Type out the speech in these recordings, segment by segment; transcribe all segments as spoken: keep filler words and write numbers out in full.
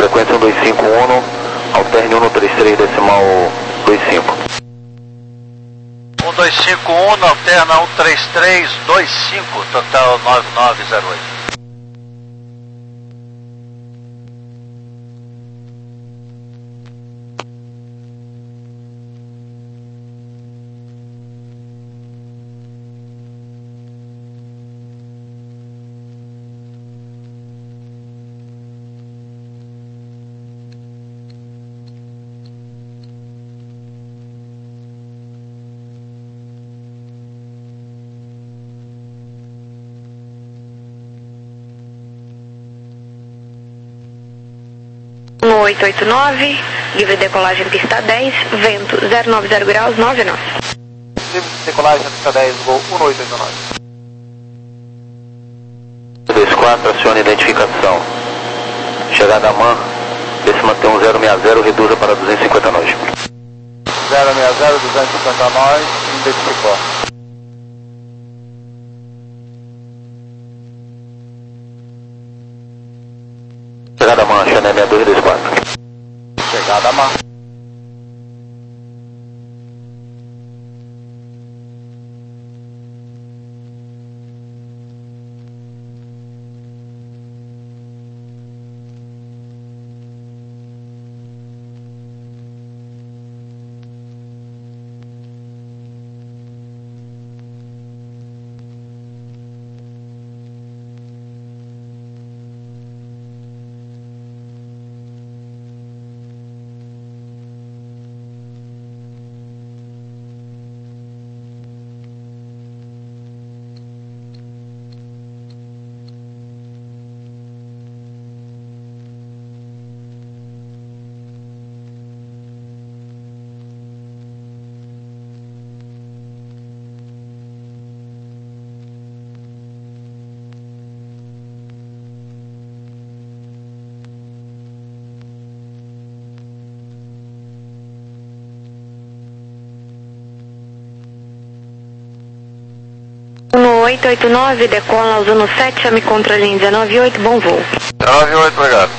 sequência um dois cinco um, alterne um no três três decimal dois cinco. um dois cinco um, alterna um três três dois cinco, total nove nove zero oito. um oito oito nove, livre decolagem pista dez, vento zero nove zero graus, nove nove. Livre decolagem pista dez, voo um oito oito nove. dois quatro, aciona identificação. Chegada a M A N, esse mantém um zero seis zero, reduza para duzentos e cinquenta nós. zero seis zero, duzentos e cinquenta nós, identificou. Chegada a M A N, Chané seis dois dois quatro. Chegada a M A N. um oito oito nove, decola usando sete, chame contra a linha dezenove oito, bom voo. dezenove oito, obrigado.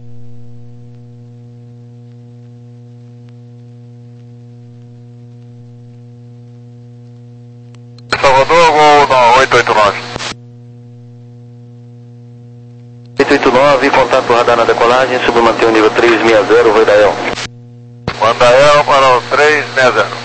Salvador, voo oito oito nove. oito oito nove, contato radar na decolagem, submantém o nível três seis zero, Voidael. Voidael para o três seis zero.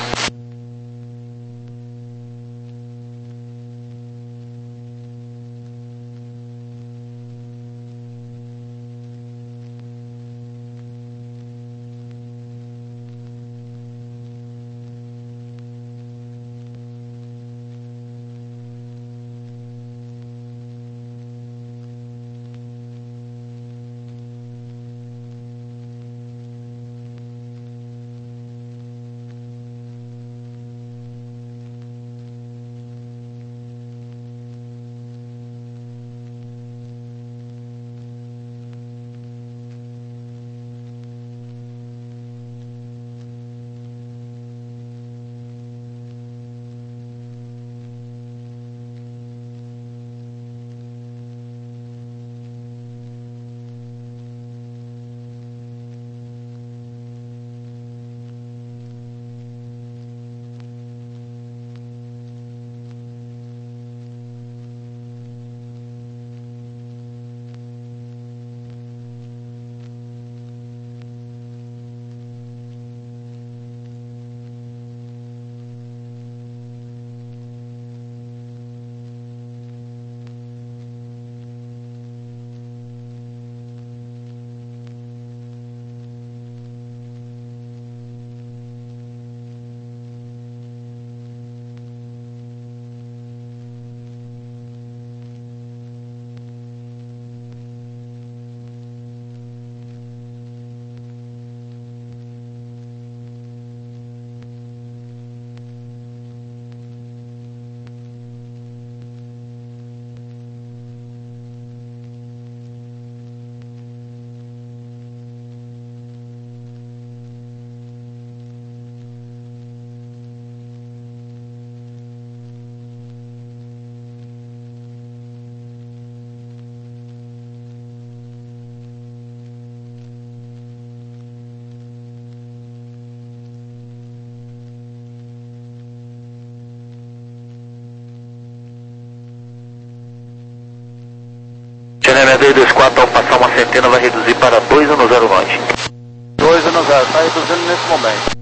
dois dois quatro, ao passar uma centena, vai reduzir para dois um zero nove. dois um zero, está reduzindo nesse momento.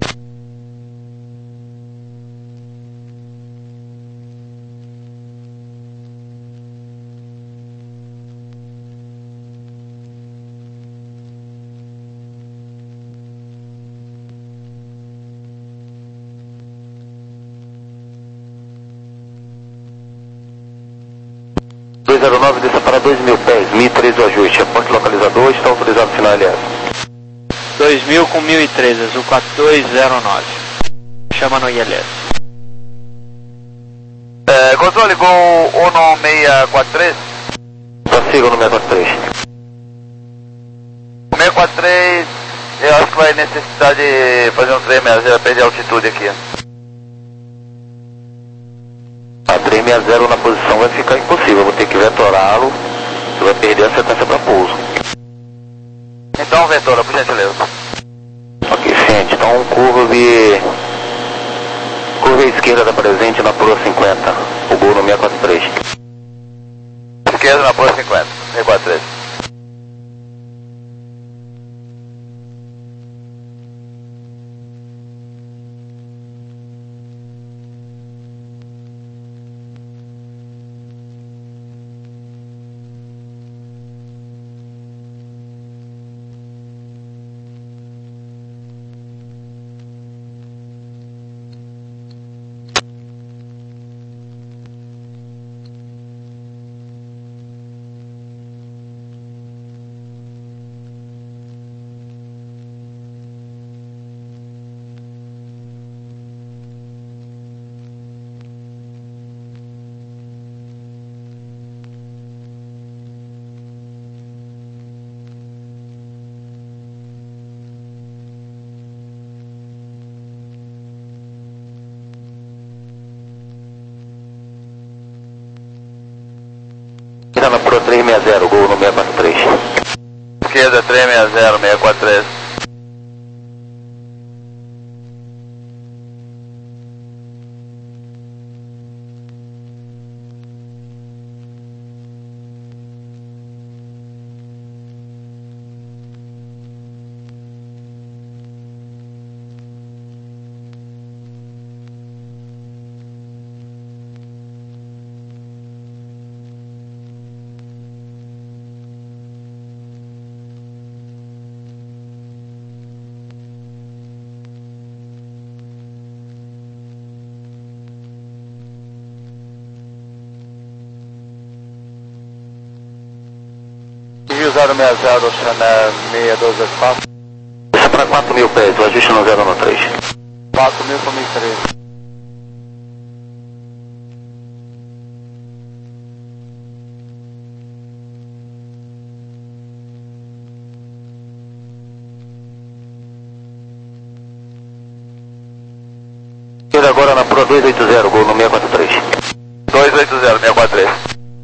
dois zero nove, desça para dois mil pés, mil e treze o ajuste. Aponte localizador, está autorizado o sinal L S. dois mil com mil e treze, azul quatro dois zero nove. Chama no I L S. É, controle, gol Ono seis quatro três. Prossiga no seis quatro três. O seis quatro três, eu acho que vai necessitar de fazer um três seis zero, perder altitude aqui. A três seis zero na posição vai ficar impossível, vou ter que vetorá-lo, você vai perder a sequência para pouso. Então, vetora, por gentileza. Ok, ciente, então curva curva à esquerda da presente na Proa cinquenta, o gol no seis quatro três. Esquerda na Proa cinquenta, seis quatro três. Na Proa três seis zero, gol no seis quatro três. Esquerda três seis zero, seis quatro três. Rio zero seis zero, Chanel seis dois dois quatro. Deixa para quatro mil pés, o ajuste no zero no três. quatro mil com mil e treze. Esquerda agora na Proa dois oito zero, gol no seis quatro três. dois oito zero, seis quatro três.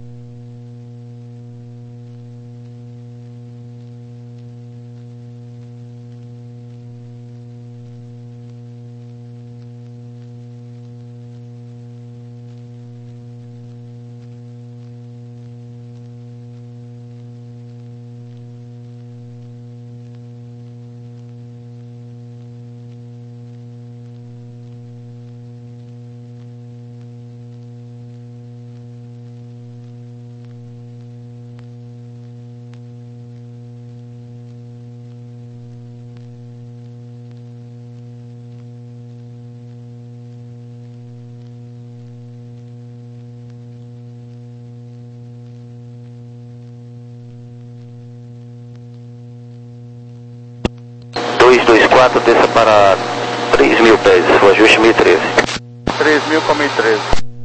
dois dois quatro, desça para três mil pés, o ajuste mil e treze. três mil com mil e treze.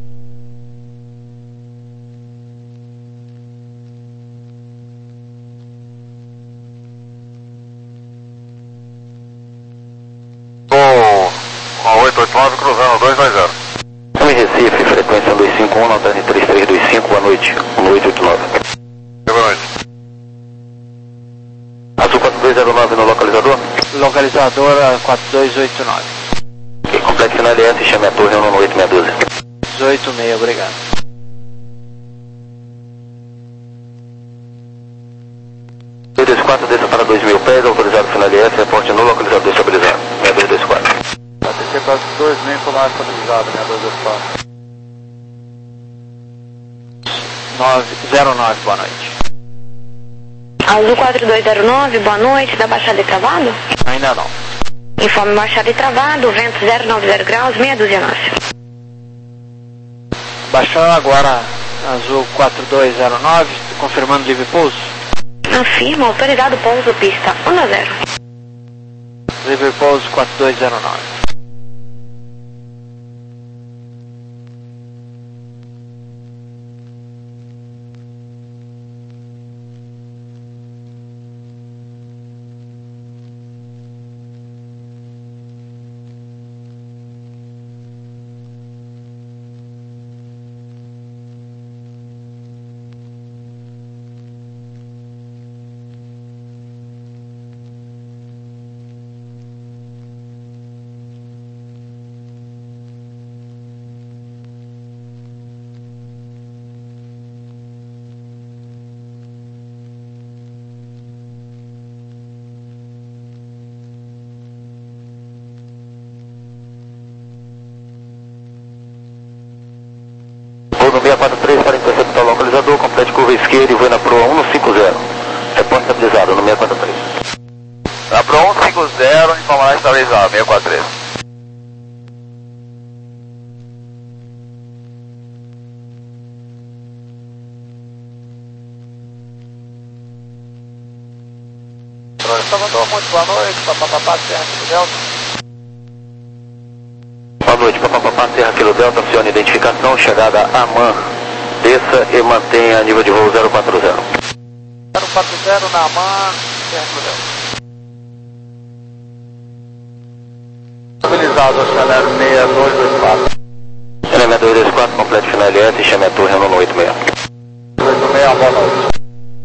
Com oito oito nove cruzando dois dois zero. Estamos em Recife, frequência dois cinco um, nota três três dois cinco, boa noite, no oito oito nove. Boa noite. Azul quatro dois zero nove no localizador? Localizadora quatro dois oito nove. Ok, complete final L S e chame a torre no oito seis doze. dezoito seis, obrigado. dois mil com mais estabilizado, minha dois dois quatro. zero nove, boa noite. Azul quatro dois zero nove, boa noite, da Baixada e Travado? Ainda não. Informe Baixada e Travado, vento zero nove zero graus, meia dúzia nove. Baixando agora Azul quatro dois zero nove, confirmando livre pouso. Afirma, autorizado pouso, pista um a zero. Livre pouso quatro dois zero nove. No seis quatro três para interceptar o localizador, complete curva esquerda e voe na proa um cinco zero. Reporte estabilizado no seis quatro três. Na proa um cinco zero, informação estabilizado, seis quatro três. Salvador, muito boa noite, papapá, Serra Kilo Delta. Boa noite, papapá, Serra Kilo Delta, acione identificação, chegada a Amman. Desça e mantenha nível de voo zero quatro zero. zero quatro zero na Amman, Serra Kilo Delta. Estabilizado, Chanel seis dois dois quatro. Chanel seis dois dois quatro, complete final L S e chame a torre no oito seis. oito seis, boa noite.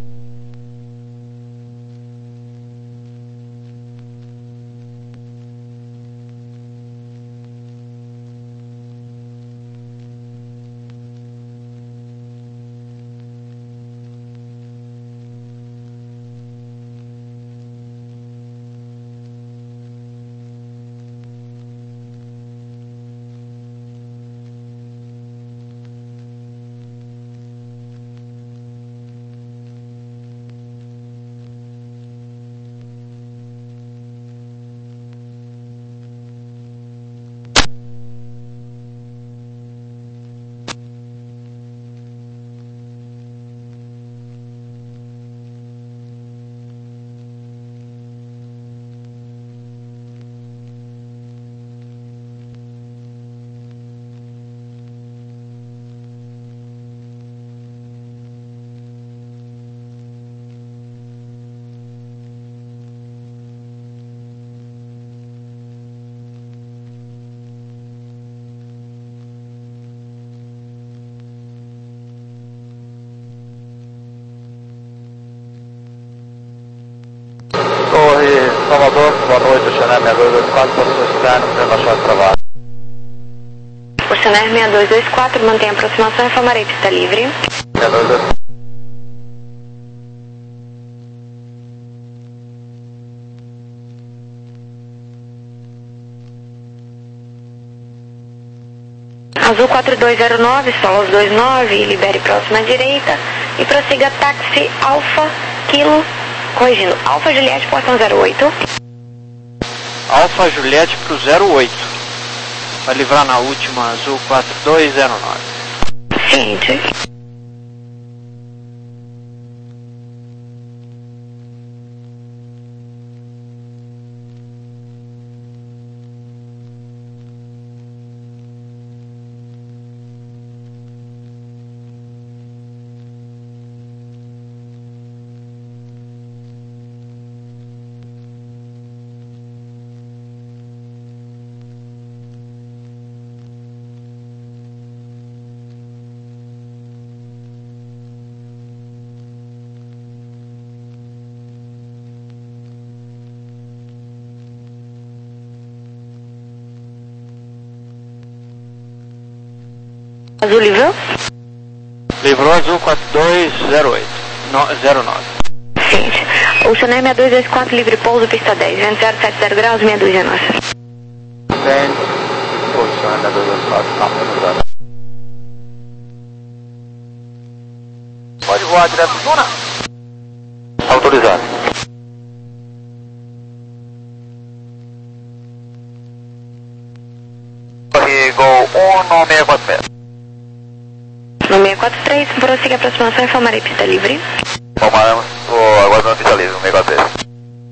Salvador, boa noite, o Chanel seis dois dois quatro, posição externa, para baixar de trabalho. O Chanel seis dois dois quatro mantém a aproximação e informarei pista livre. seis dois dois quatro. Azul quatro dois zero nove, solo os dois nove, libere próxima direita e prossiga táxi Alfa Kilo, corrigindo, Alfa Juliette, portão zero oito. Alfa Juliette pro zero oito. Vai livrar na última, Azul quatro dois zero nove. Ciente. Azul livrou? Livrou Azul quatro dois zero oito. zero nove. Ciente. O Chanel seis dois dois quatro, livre pouso, pista dez, vento zero sete zero graus, meia dúzia nossa. Ciente. Channel seis dois quatro, está monitorado. Pode voar direto pro Tuna? Autorizado. E Gol um no seis quatro três. No seis quatro três, prossiga a aproximação e informarei pista livre. Vamos, aguardando pista livre, no seis quatro três.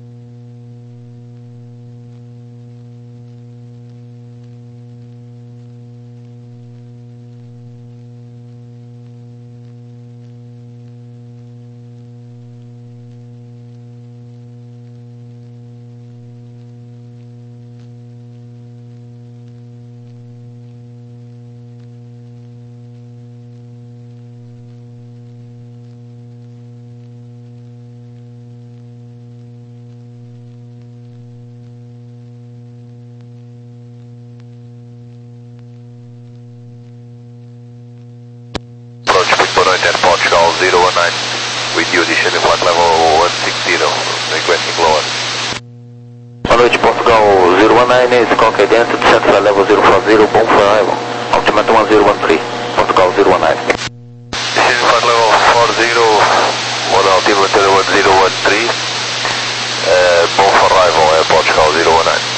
Portugal zero one nine, with you descending flight level one six zero, requesting lower. Boa noite, Portugal zero one nine, Squawk Identity, descent flight level zero four zero, bom for arrival. Altimeter one zero one three, Portugal zero one nine. Descending flight level four zero, model altimeter one zero one three, uh, bom for arrival, uh, Portugal zero one nine.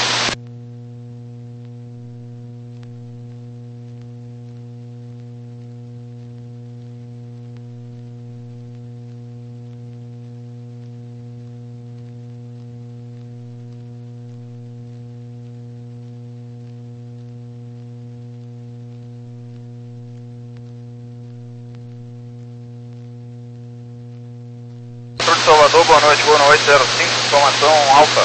Salvador, boa noite, boa noite, zero cinco, informação Alfa.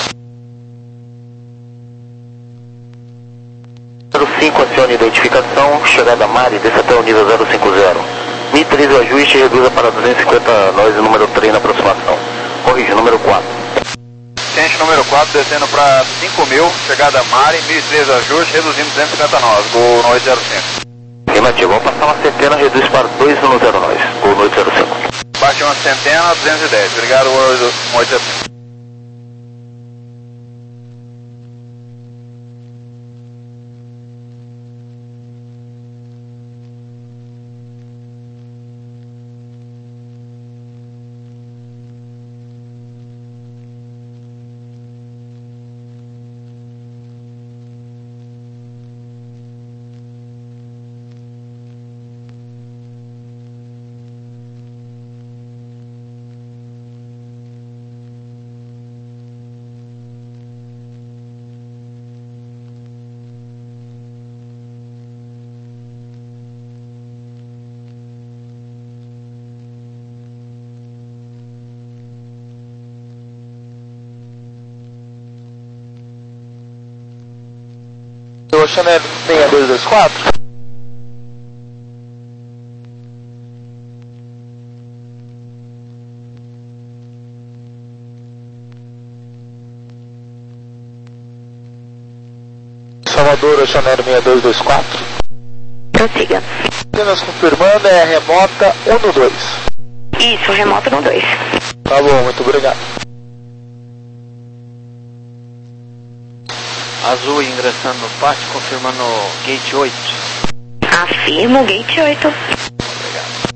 zero cinco, acione identificação, chegada Mari, desça até o nível zero cinco zero. mil e treze o ajuste e reduza para duzentos e cinquenta nós, número três na aproximação. Corrige, número quatro. Ciente número quatro, descendo para cinco mil, chegada Mari, mil e treze ajuste, reduzindo duzentos e cinquenta nós, Gol noite zero cinco. Afirmativo, vou passar uma centena, reduz para dois no zero nós, Gol noite zero cinco. Baixe uma centena, duzentos e dez, obrigado, oito zero cinco. Channel seis dois dois quatro. Salvador, Channel seis dois dois quatro. Prossiga. Apenas confirmando, é a remota um no dois. Isso, remoto no dois. Tá bom, muito obrigado. Azul ingressando no pátio, confirmando gate oito. Afirmo, gate oito. Obrigado.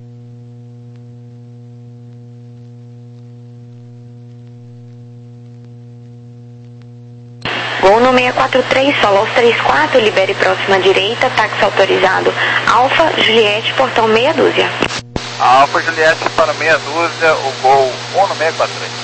Gol no seis quatro três, solo aos três quatro, libere próxima direita, táxi autorizado. Alfa, Juliette, portão meia dúzia. Alfa Juliette para meia dúzia, o Gol um no seis quatro três.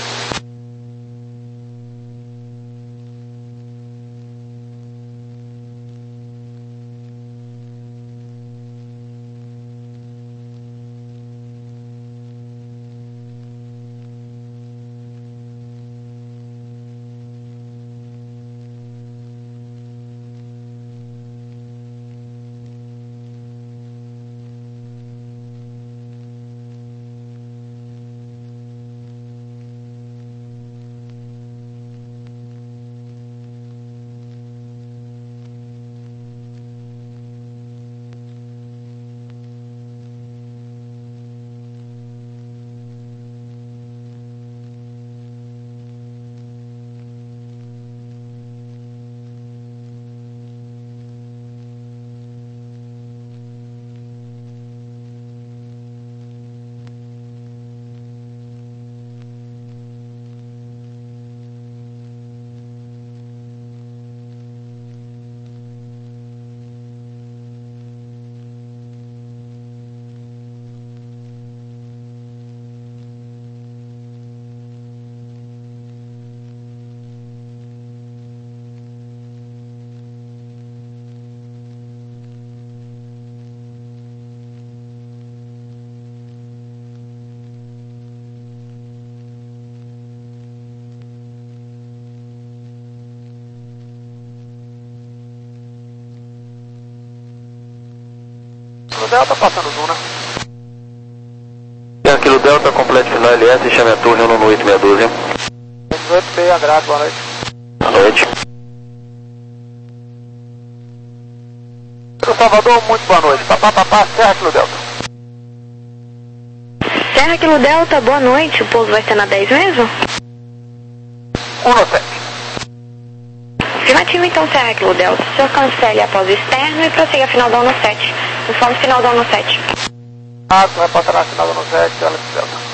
Delta, passando Zuna. Serra Kilo Delta, completo final L S, chame a turno no oito meia dúzia. oito B, Andrade, boa noite. Boa noite. Pro Salvador, muito boa noite. Papá, papá, Serra Kilo Delta. Serra Kilo Delta, boa noite. O pouso vai ser na dez mesmo? um no sete. Afirmativo, então, Serra Kilo Delta. O senhor cancele após o externo e prossiga final da ONU sete. Informe final da ONU sete. Ah, vai passar na final da ONU sete, Serra Kilo Delta.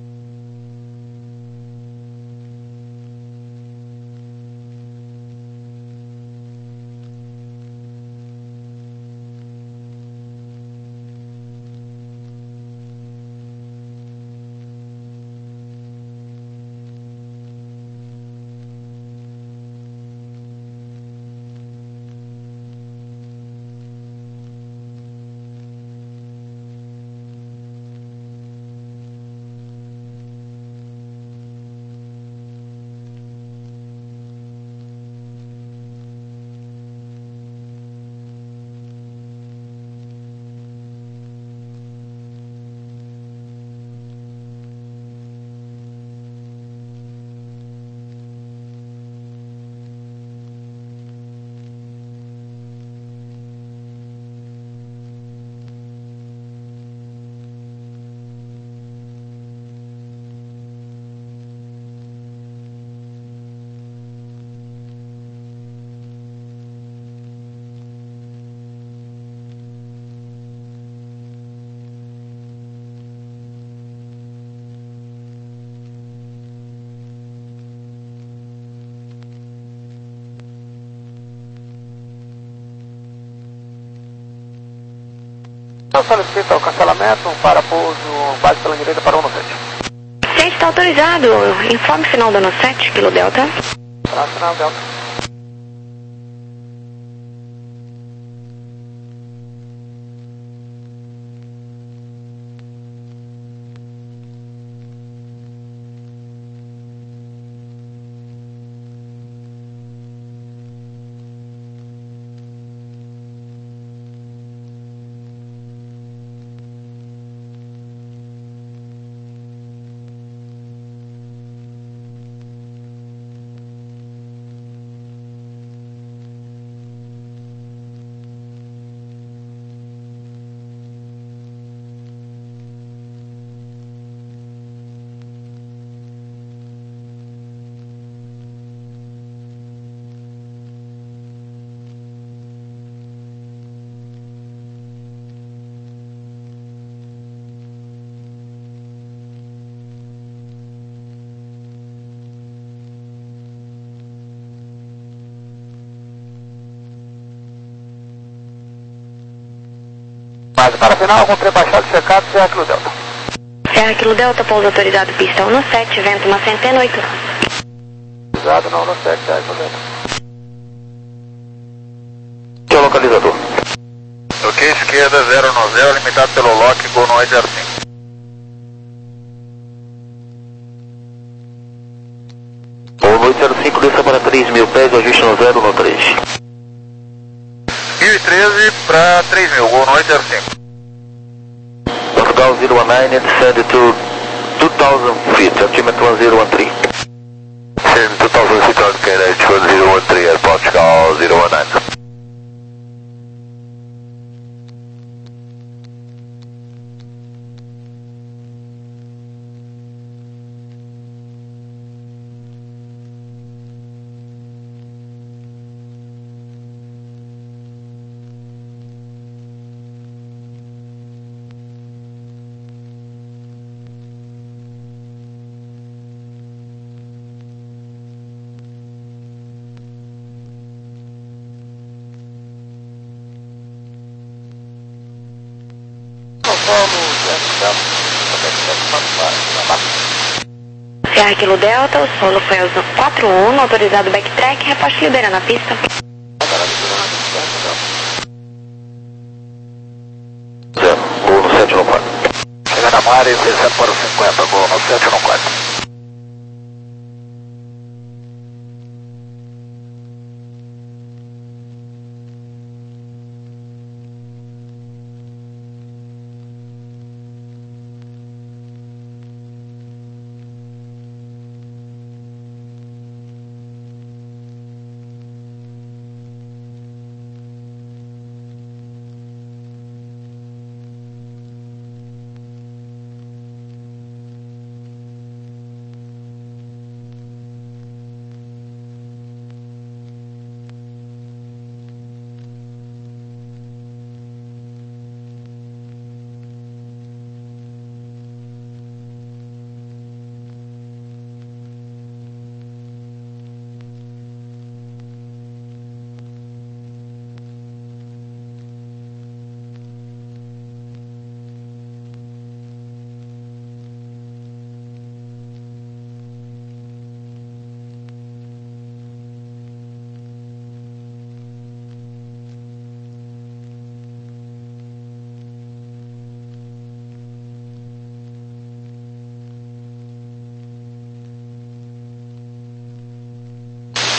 Eu solicito o cancelamento para pouso base pela direita para ONU sete. Ciente está autorizado. Informe final da ONU sete, Kilo Delta. Para final Delta. Base para final, com trem baixado, checado, Serra Kilo Delta. Serra Kilo Delta, pouso autorizado, pista ONU sete, vento uma centena, oito. Autorizado na ONU sete, Serra Kilo Delta. Seu localizador. Ok, esquerda, zero no zero, limitado pelo lock, Gol no oito zero cinco. ONU oito zero cinco, desça para três mil pés, ajuste no zero no três. mil e treze para três mil, Gol no oito zero cinco. Portugal zero one nine, descend to two thousand feet, altimeter one zero one three. Send two thousand feet on K N H one zero one three at Portugal zero one nine. Serra Kilo Delta, o solo foi aos quatro um, autorizado backtrack, reposte liberando a pista. Zero, Gol no sete no quatro. Chega na Mari, descendo para o cinquenta, Gol no sete no quatro.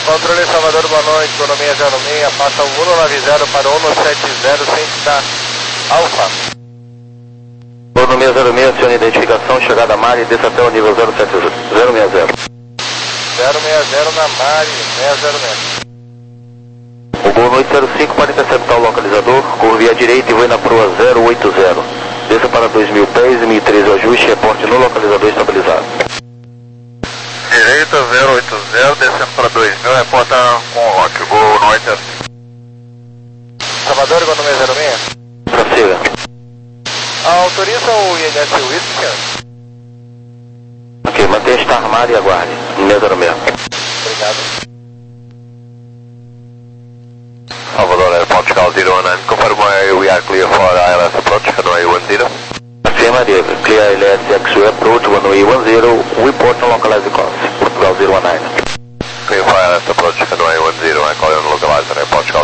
Controle Salvador, boa noite, economia zero seis, passa o um nove zero para o um sete zero sem ficar Alfa. Economia zero seis, acione identificação, chegada Mari e desça até o nível zero sete zero. zero seis zero na Mari, seis zero seis. O Gol noite zero cinco para interceptar o localizador, curve à direita e voe na proa zero oito zero. Desça para dois mil pés, mil e treze o ajuste, reporte no localizador estabilizado. Direita zero oito zero, descendo para dois mil, reporta com o Rock, Gol noite zero cinco. Salvador, economia zero seis. Prossiga. Autoriza o I N S Whisky, senhor? Ok, mantenha Star Mar e aguarde. Economia zero seis. Obrigado. Salvador, Airport Cal zero one nine, confirm we are clear for I L S approach, runway one zero. Afirmative, clear I L S X-Way approach, runway one zero, report on localized course, Portugal zero one nine. Clear for I L S approach, runway one zero, I call you on localized, Airport Cal